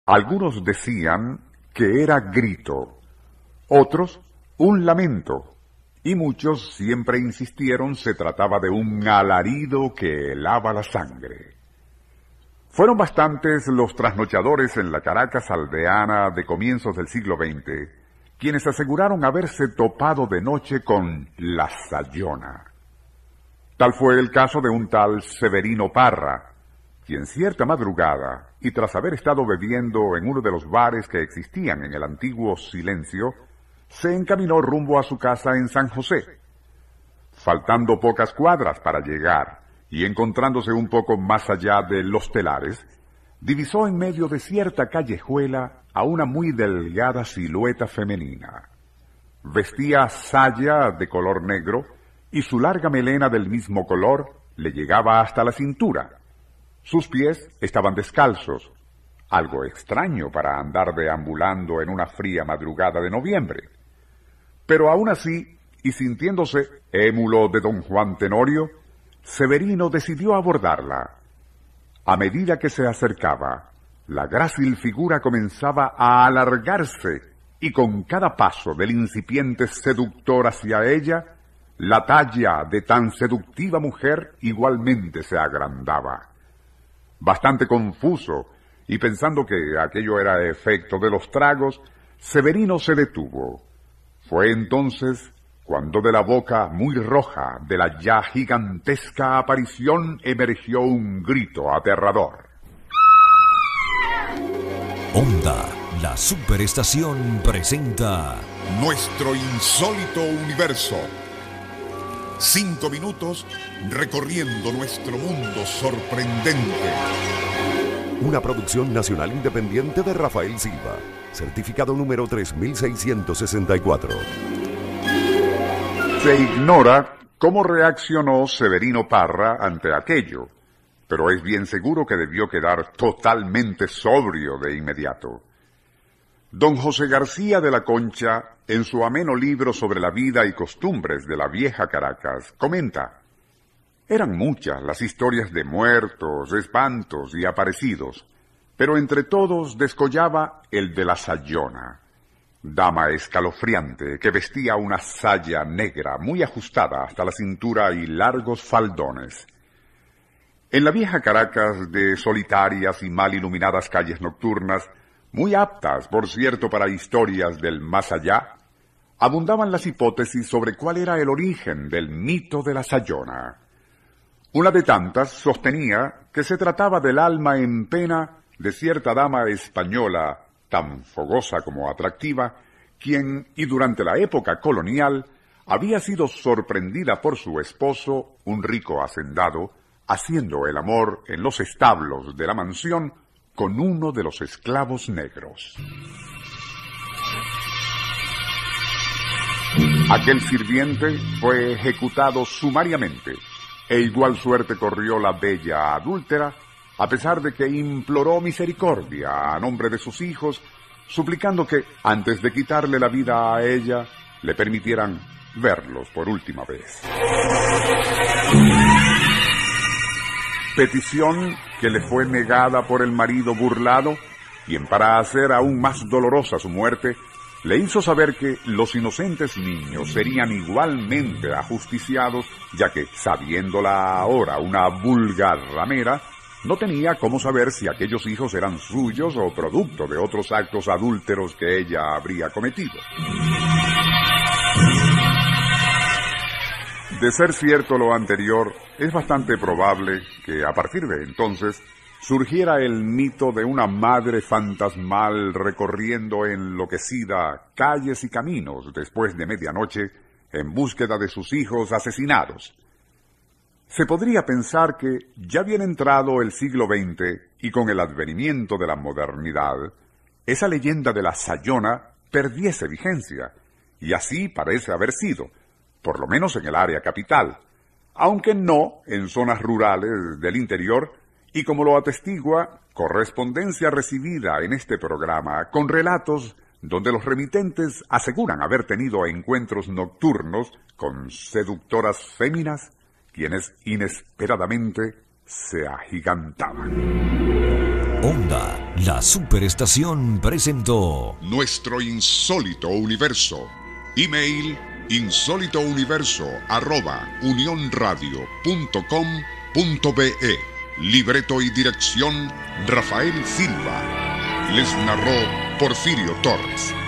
Algunos decían que era grito, otros un lamento, y muchos siempre insistieron se trataba de un alarido que helaba la sangre. Fueron bastantes los trasnochadores en la Caracas aldeana de comienzos del siglo XX, quienes aseguraron haberse topado de noche con la Sayona. Tal fue el caso de un tal Severino Parra, quien cierta madrugada, y tras haber estado bebiendo en uno de los bares que existían en el antiguo Silencio, se encaminó rumbo a su casa en San José. Faltando pocas cuadras para llegar, y encontrándose un poco más allá de Los Telares, divisó en medio de cierta callejuela a una muy delgada silueta femenina. Vestía saya de color negro, y su larga melena del mismo color le llegaba hasta la cintura. Sus pies estaban descalzos, algo extraño para andar deambulando en una fría madrugada de noviembre. Pero aún así, y sintiéndose émulo de don Juan Tenorio, Severino decidió abordarla. A medida que se acercaba, la grácil figura comenzaba a alargarse, y con cada paso del incipiente seductor hacia ella, la talla de tan seductiva mujer igualmente se agrandaba. Bastante confuso, y pensando que aquello era efecto de los tragos, Severino se detuvo. Fue entonces cuando de la boca muy roja de la ya gigantesca aparición emergió un grito aterrador. Onda, la superestación presenta Nuestro insólito universo. 5 minutos recorriendo nuestro mundo sorprendente. Una producción nacional independiente de Rafael Silva. Certificado número 3664. Se ignora cómo reaccionó Severino Parra ante aquello, pero es bien seguro que debió quedar totalmente sobrio de inmediato. Don José García de la Concha, en su ameno libro sobre la vida y costumbres de la vieja Caracas, comenta: eran muchas las historias de muertos, espantos y aparecidos, pero entre todos descollaba el de la Sayona, dama escalofriante que vestía una saya negra muy ajustada hasta la cintura y largos faldones. En la vieja Caracas de solitarias y mal iluminadas calles nocturnas, muy aptas, por cierto, para historias del más allá, abundaban las hipótesis sobre cuál era el origen del mito de la Sayona. Una de tantas sostenía que se trataba del alma en pena de cierta dama española, tan fogosa como atractiva, quien, y durante la época colonial, había sido sorprendida por su esposo, un rico hacendado, haciendo el amor en los establos de la mansión con uno de los esclavos negros. Aquel sirviente fue ejecutado sumariamente, e igual suerte corrió la bella adúltera, a pesar de que imploró misericordia a nombre de sus hijos, suplicando que, antes de quitarle la vida a ella, le permitieran verlos por última vez. Petición que le fue negada por el marido burlado, quien, para hacer aún más dolorosa su muerte, le hizo saber que los inocentes niños serían igualmente ajusticiados, ya que, sabiéndola ahora una vulgar ramera, no tenía cómo saber si aquellos hijos eran suyos o producto de otros actos adúlteros que ella habría cometido. De ser cierto lo anterior, es bastante probable que a partir de entonces surgiera el mito de una madre fantasmal recorriendo enloquecida calles y caminos después de medianoche en búsqueda de sus hijos asesinados. Se podría pensar que, ya bien entrado el siglo XX y con el advenimiento de la modernidad, esa leyenda de la Sayona perdiese vigencia, y así parece haber sido, por lo menos en el área capital, aunque no en zonas rurales del interior, y como lo atestigua correspondencia recibida en este programa con relatos donde los remitentes aseguran haber tenido encuentros nocturnos con seductoras féminas, quienes inesperadamente se agigantaban. Onda, la superestación presentó Nuestro insólito universo. Email insólitouniverso@unionradio.com.be. Libreto y dirección Rafael Silva. Les narró Porfirio Torres.